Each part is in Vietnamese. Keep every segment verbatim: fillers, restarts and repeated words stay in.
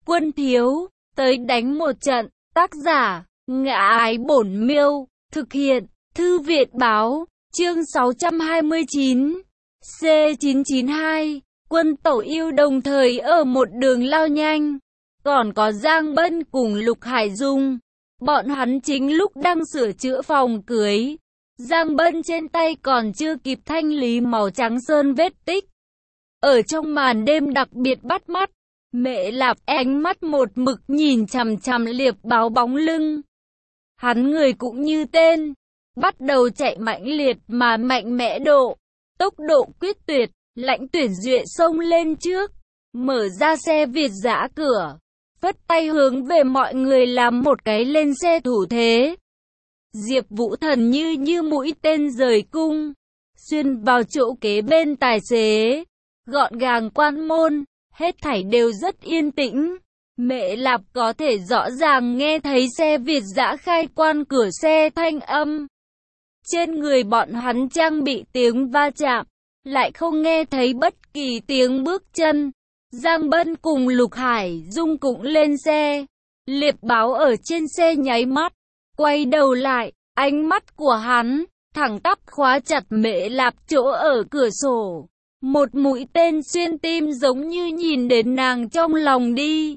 Quân thiếu, tới đánh một trận. Tác giả, Ngã Ái Bổn Miêu. Thực hiện, Thư viện báo. Chương sáu trăm hai mươi chín. C chín chín hai. Quân Tẩu yêu đồng thời ở một đường lao nhanh. Còn có Giang Bân cùng Lục Hải Dung. Bọn hắn chính lúc đang sửa chữa phòng cưới. Giang Bân trên tay còn chưa kịp thanh lý màu trắng sơn vết tích. Ở trong màn đêm đặc biệt bắt mắt, Mễ Lạp ánh mắt một mực nhìn chằm chằm Liệp Báo bóng lưng. Hắn người cũng như tên, bắt đầu chạy mãnh liệt mà mạnh mẽ độ, tốc độ quyết tuyệt, Lãnh Tuyển Duệ xông lên trước, mở ra xe Việt giã cửa, phất tay hướng về mọi người làm một cái lên xe thủ thế. Diệp Vũ Thần như như mũi tên rời cung, xuyên vào chỗ kế bên tài xế, gọn gàng quan môn, hết thảy đều rất yên tĩnh. Mễ Lạp có thể rõ ràng nghe thấy xe Việt giã khai quan cửa xe thanh âm. Trên người bọn hắn trang bị tiếng va chạm, lại không nghe thấy bất kỳ tiếng bước chân. Giang Bân cùng Lục Hải Dung cũng lên xe. Liệp Báo ở trên xe nháy mắt, quay đầu lại, ánh mắt của hắn thẳng tắp khóa chặt Mễ Lạp chỗ ở cửa sổ. Một mũi tên xuyên tim giống như nhìn đến nàng trong lòng đi.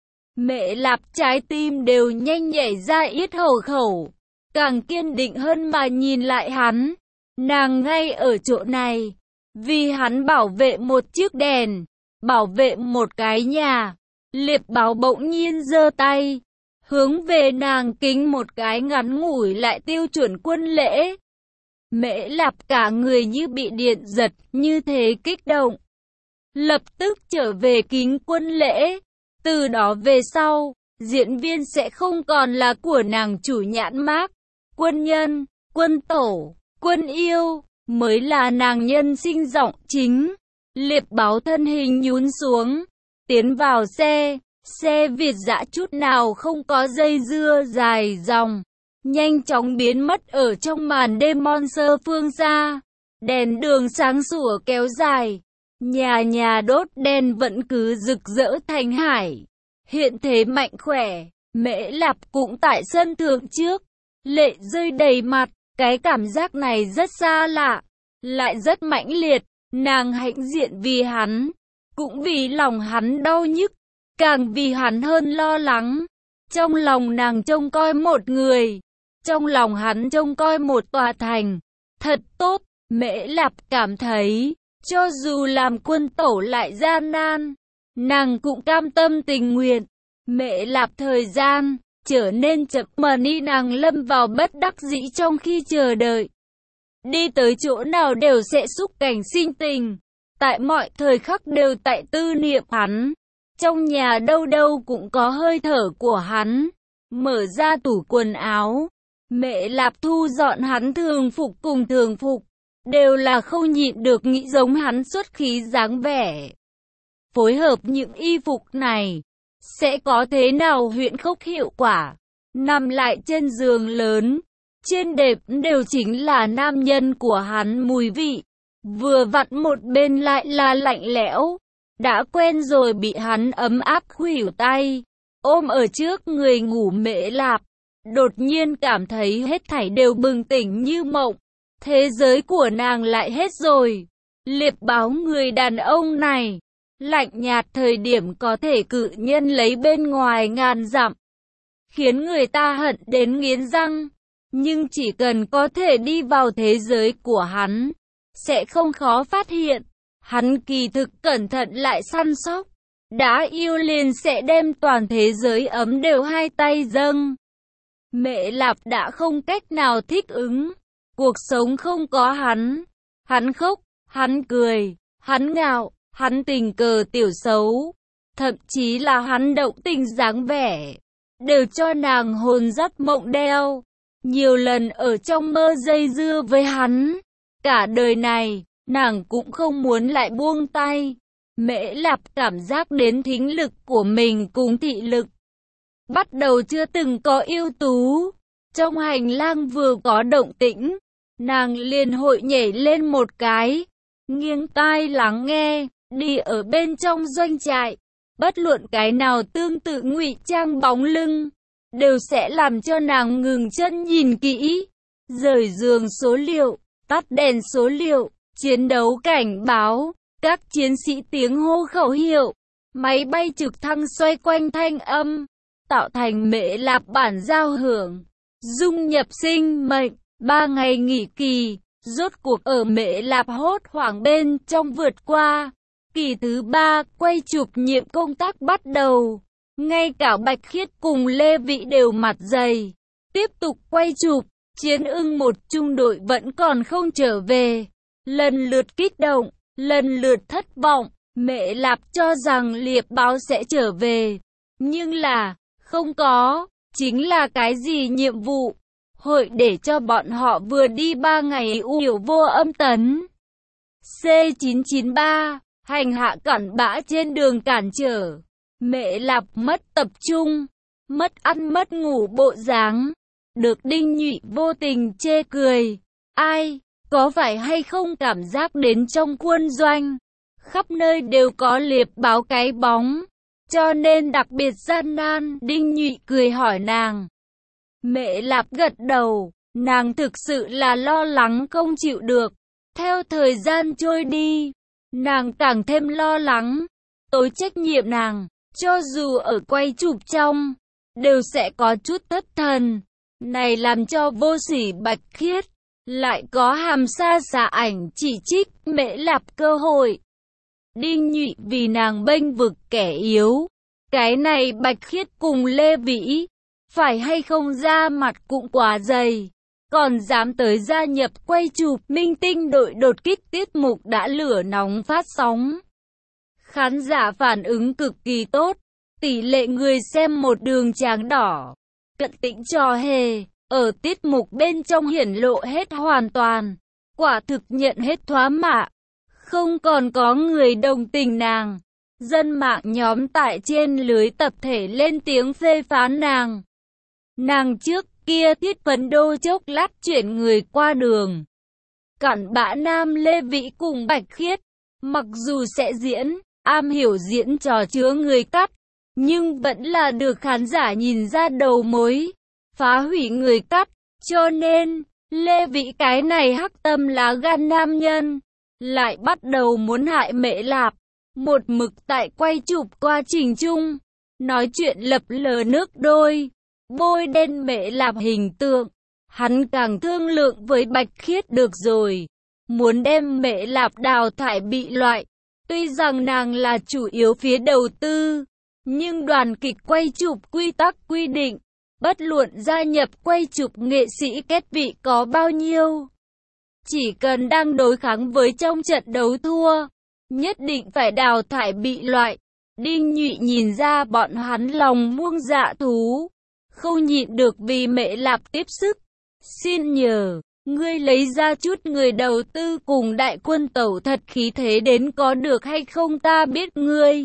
Mễ Lạp trái tim đều nhanh nhảy ra yết hầu khẩu, càng kiên định hơn mà nhìn lại hắn. Nàng ngay ở chỗ này, vì hắn bảo vệ một chiếc đèn, bảo vệ một cái nhà. Liệp Báo bỗng nhiên giơ tay, hướng về nàng kính một cái ngắn ngủi lại tiêu chuẩn quân lễ. Mễ Lạp cả người như bị điện giật, như thế kích động. Lập tức trở về kính quân lễ. Từ đó về sau, diễn viên sẽ không còn là của nàng chủ nhãn mác. Quân nhân, quân tổ, quân yêu, mới là nàng nhân sinh giọng chính. Liệp Báo thân hình nhún xuống, tiến vào xe. Xe Việt giã chút nào không có dây dưa dài dòng, nhanh chóng biến mất ở trong màn đêm mon sơ phương xa. Đèn đường sáng sủa kéo dài, nhà nhà đốt đèn vẫn cứ rực rỡ thành hải. Hiện thế mạnh khỏe, Mễ Lạp cũng tại sân thượng trước, lệ rơi đầy mặt. Cái cảm giác này rất xa lạ, lại rất mãnh liệt. Nàng hãnh diện vì hắn, cũng vì lòng hắn đau nhức, càng vì hắn hơn lo lắng. Trong lòng nàng trông coi một người, trong lòng hắn trông coi một tòa thành. Thật tốt, Mễ Lạp cảm thấy, cho dù làm quân tẩu lại gian nan, nàng cũng cam tâm tình nguyện. Mễ Lạp thời gian trở nên chậm mà ni, nàng lâm vào bất đắc dĩ trong khi chờ đợi. Đi tới chỗ nào đều sẽ xúc cảnh sinh tình, tại mọi thời khắc đều tại tư niệm hắn. Trong nhà đâu đâu cũng có hơi thở của hắn. Mở ra tủ quần áo, Mễ Lạp thu dọn hắn thường phục cùng thường phục, đều là không nhịn được nghĩ giống hắn xuất khí dáng vẻ. Phối hợp những y phục này, sẽ có thế nào huyễn khốc hiệu quả. Nằm lại trên giường lớn, trên đệm đều chính là nam nhân của hắn mùi vị. Vừa vặn một bên lại là lạnh lẽo, đã quen rồi bị hắn ấm áp khuỷu tay ôm ở trước người ngủ. Mễ Lạp đột nhiên cảm thấy hết thảy đều bừng tỉnh như mộng. Thế giới của nàng lại hết rồi. Liệp Báo người đàn ông này, lạnh nhạt thời điểm có thể cự nhân lấy bên ngoài ngàn dặm, khiến người ta hận đến nghiến răng. Nhưng chỉ cần có thể đi vào thế giới của hắn, sẽ không khó phát hiện. Hắn kỳ thực cẩn thận lại săn sóc. Đã yêu liền sẽ đem toàn thế giới ấm đều hai tay dâng. Mễ Lạp đã không cách nào thích ứng. Cuộc sống không có hắn. Hắn khóc, hắn cười, hắn ngạo, hắn tình cờ tiểu xấu. Thậm chí là hắn động tình dáng vẻ, đều cho nàng hồn dắt mộng đeo. Nhiều lần ở trong mơ dây dưa với hắn. Cả đời này, nàng cũng không muốn lại buông tay. Mễ Lạp cảm giác đến thính lực của mình cùng thị lực bắt đầu chưa từng có ưu tú. Trong hành lang vừa có động tĩnh, nàng liền hội nhảy lên một cái, nghiêng tai lắng nghe. Đi ở bên trong doanh trại, Bất luận cái nào tương tự ngụy trang bóng lưng, đều sẽ làm cho nàng ngừng chân nhìn kỹ. Rời giường số liệu, tắt đèn số liệu, chiến đấu cảnh báo, các chiến sĩ tiếng hô khẩu hiệu, máy bay trực thăng xoay quanh thanh âm, tạo thành Mễ Lạp bản giao hưởng, dung nhập sinh mệnh. Ba ngày nghỉ kỳ, rốt cuộc ở Mễ Lạp hốt hoảng bên trong vượt qua. Kỳ thứ ba, quay chụp nhiệm công tác bắt đầu. Ngay cả Bạch Khiết cùng Lê Vĩ đều mặt dày. Tiếp tục quay chụp, Chiến Ưng một trung đội vẫn còn không trở về. Lần lượt kích động, lần lượt thất vọng. Mễ Lạp cho rằng Liệp Báo sẽ trở về. Nhưng là, không có, chính là cái gì nhiệm vụ. Hội để cho bọn họ vừa đi ba ngày u hiểu vô âm tấn. C chín chín ba, hành hạ cặn bã trên đường cản trở. Mễ Lạp mất tập trung, mất ăn mất ngủ bộ dáng. Được Đinh Nhụy vô tình chê cười. Ai, có phải hay không cảm giác đến trong quân doanh, khắp nơi đều có Liệp Báo cái bóng, cho nên đặc biệt gian nan. Đinh Nhụy cười hỏi nàng. Mễ Lạp gật đầu, nàng thực sự là lo lắng không chịu được. Theo thời gian trôi đi, nàng càng thêm lo lắng. Tối trách nhiệm nàng, cho dù ở quay chụp trong, đều sẽ có chút thất thần. Này làm cho Vô Sỉ Bạch Khiết, lại có Hàm Sa xả ảnh chỉ trích Mễ Lạp cơ hội. Đinh Nhụy vì nàng bênh vực kẻ yếu. Cái này Bạch Khiết cùng Lê Vĩ, phải hay không ra mặt cũng quá dày. Còn dám tới gia nhập quay chụp. Minh Tinh đội đột kích tiết mục đã lửa nóng phát sóng. Khán giả phản ứng cực kỳ tốt. Tỷ lệ người xem một đường tráng đỏ. Cận tĩnh trò hề, ở tiết mục bên trong hiển lộ hết hoàn toàn. Quả thực nhận hết thoá mạ. Không còn có người đồng tình nàng. Dân mạng nhóm tại trên lưới tập thể lên tiếng phê phán nàng. Nàng trước kia thiết vấn đô chốc lát chuyển người qua đường. Cặn bã nam Lê Vĩ cùng Bạch Khiết, mặc dù sẽ diễn, am hiểu diễn trò chứa người cắt, nhưng vẫn là được khán giả nhìn ra đầu mối, phá hủy người cắt. Cho nên, Lê Vĩ cái này hắc tâm lá gan nam nhân, lại bắt đầu muốn hại Mễ Lạp. Một mực tại quay chụp quá trình chung, nói chuyện lập lờ nước đôi, bôi đen Mễ Lạp hình tượng. Hắn càng thương lượng với Bạch Khiết được rồi, muốn đem Mễ Lạp đào thải bị loại. Tuy rằng nàng là chủ yếu phía đầu tư, nhưng đoàn kịch quay chụp quy tắc quy định, bất luận gia nhập quay chụp nghệ sĩ kết vị có bao nhiêu, chỉ cần đang đối kháng với trong trận đấu thua, nhất định phải đào thải bị loại. Đinh Nhụy nhìn ra bọn hắn lòng muông dạ thú, không nhịn được vì Mễ Lạp tiếp sức. Xin nhờ, ngươi lấy ra chút người đầu tư cùng đại quân tẩu thật khí thế đến có được hay không? Ta biết ngươi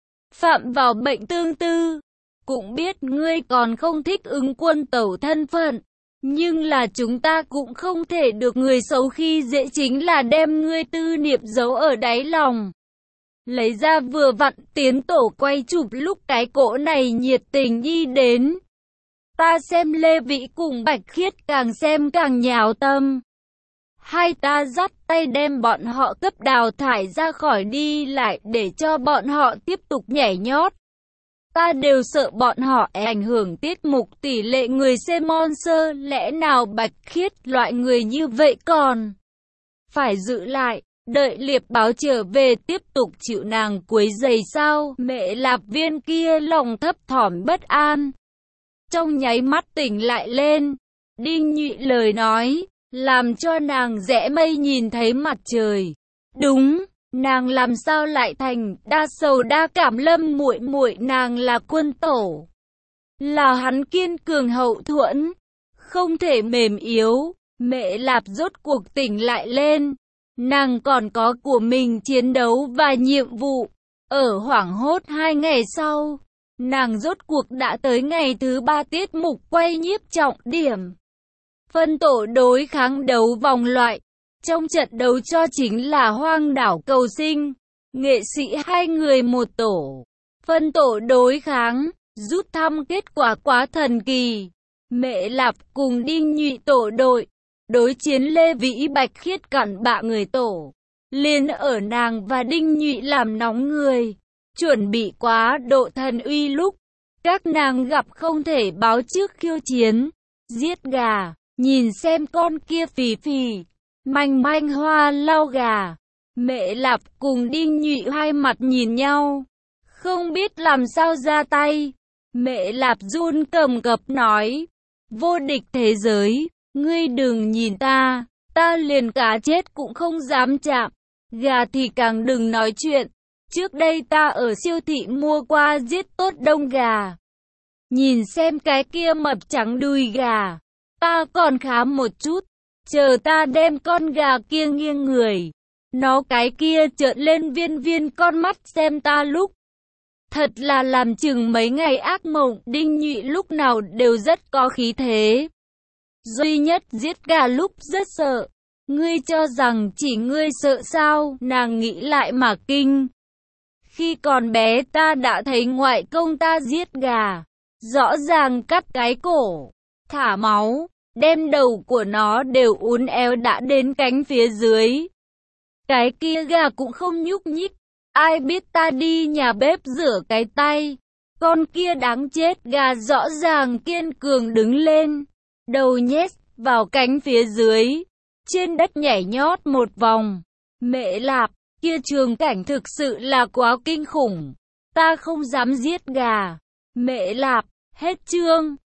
phạm vào bệnh tương tư, cũng biết ngươi còn không thích ứng quân tẩu thân phận, nhưng là chúng ta cũng không thể được người xấu khi dễ, chính là đem ngươi tư niệm giấu ở đáy lòng. Lấy ra vừa vặn tiến tổ quay chụp lúc cái cỗ này nhiệt tình đi đến. Ta xem Lê Vĩ cùng Bạch Khiết càng xem càng nhào tâm. Hai ta dắt tay đem bọn họ cấp đào thải ra khỏi đi lại để cho bọn họ tiếp tục nhảy nhót. Ta đều sợ bọn họ ảnh hưởng tiết mục tỷ lệ người xem monster, lẽ nào Bạch Khiết loại người như vậy còn phải giữ lại, đợi Liệp Báo trở về tiếp tục chịu nàng quấy rầy sao? Mẹ Lạp Viên kia lòng thấp thỏm bất an, trong nháy mắt tỉnh lại lên. Đinh Nhụy lời nói làm cho nàng rẽ mây nhìn thấy mặt trời. Đúng, nàng làm sao lại thành đa sầu đa cảm? Lâm muội muội nàng là quân tổ, là hắn kiên cường hậu thuẫn, không thể mềm yếu. Mẹ Lạp rốt cuộc tỉnh lại lên, nàng còn có của mình chiến đấu và nhiệm vụ. Ở hoảng hốt hai ngày sau, nàng rốt cuộc đã tới ngày thứ ba tiết mục quay nhiếp trọng điểm. Phân tổ đối kháng đấu vòng loại. Trong trận đấu cho chính là Hoang đảo cầu sinh. Nghệ sĩ hai người một tổ. phân tổ đối kháng, rút thăm kết quả quá thần kỳ. Mẹ Lạp cùng Đinh Nhụy tổ đội, đối chiến Lê Vĩ Bạch Khiết cặn bạ người tổ. Liền ở nàng và Đinh Nhụy làm nóng người, chuẩn bị quá độ thần uy lúc các nàng gặp không thể báo trước khiêu chiến, giết gà, nhìn xem con kia phì phì, manh manh hoa lau gà. Mẹ Lạp cùng Đinh Nhụy hai mặt nhìn nhau, không biết làm sao ra tay. Mẹ Lạp run cầm cập nói, vô địch thế giới, ngươi đừng nhìn ta, ta liền cá chết cũng không dám chạm, gà thì càng đừng nói chuyện. Trước đây ta ở siêu thị mua qua giết tốt đông gà. Nhìn xem cái kia mập trắng đùi gà, ta còn khá một chút, chờ ta đem con gà kia nghiêng người. Nó cái kia trợn lên viên viên con mắt xem ta lúc. Thật là làm chừng mấy ngày ác mộng. Đinh Nhụy lúc nào đều rất có khí thế. Duy nhất giết gà lúc rất sợ. Ngươi cho rằng chỉ ngươi sợ sao? Nàng nghĩ lại mà kinh. Khi còn bé ta đã thấy ngoại công ta giết gà. Rõ ràng cắt cái cổ, thả máu, đem đầu của nó đều uốn éo đã đến cánh phía dưới. Cái kia gà cũng không nhúc nhích. Ai biết ta đi nhà bếp rửa cái tay. Con kia đáng chết, gà rõ ràng kiên cường đứng lên, đầu nhét vào cánh phía dưới, trên đất nhảy nhót một vòng. Mẹ Lạp, kia trường cảnh thực sự là quá kinh khủng. Ta không dám giết gà. Mẹ Lạp, hết chương.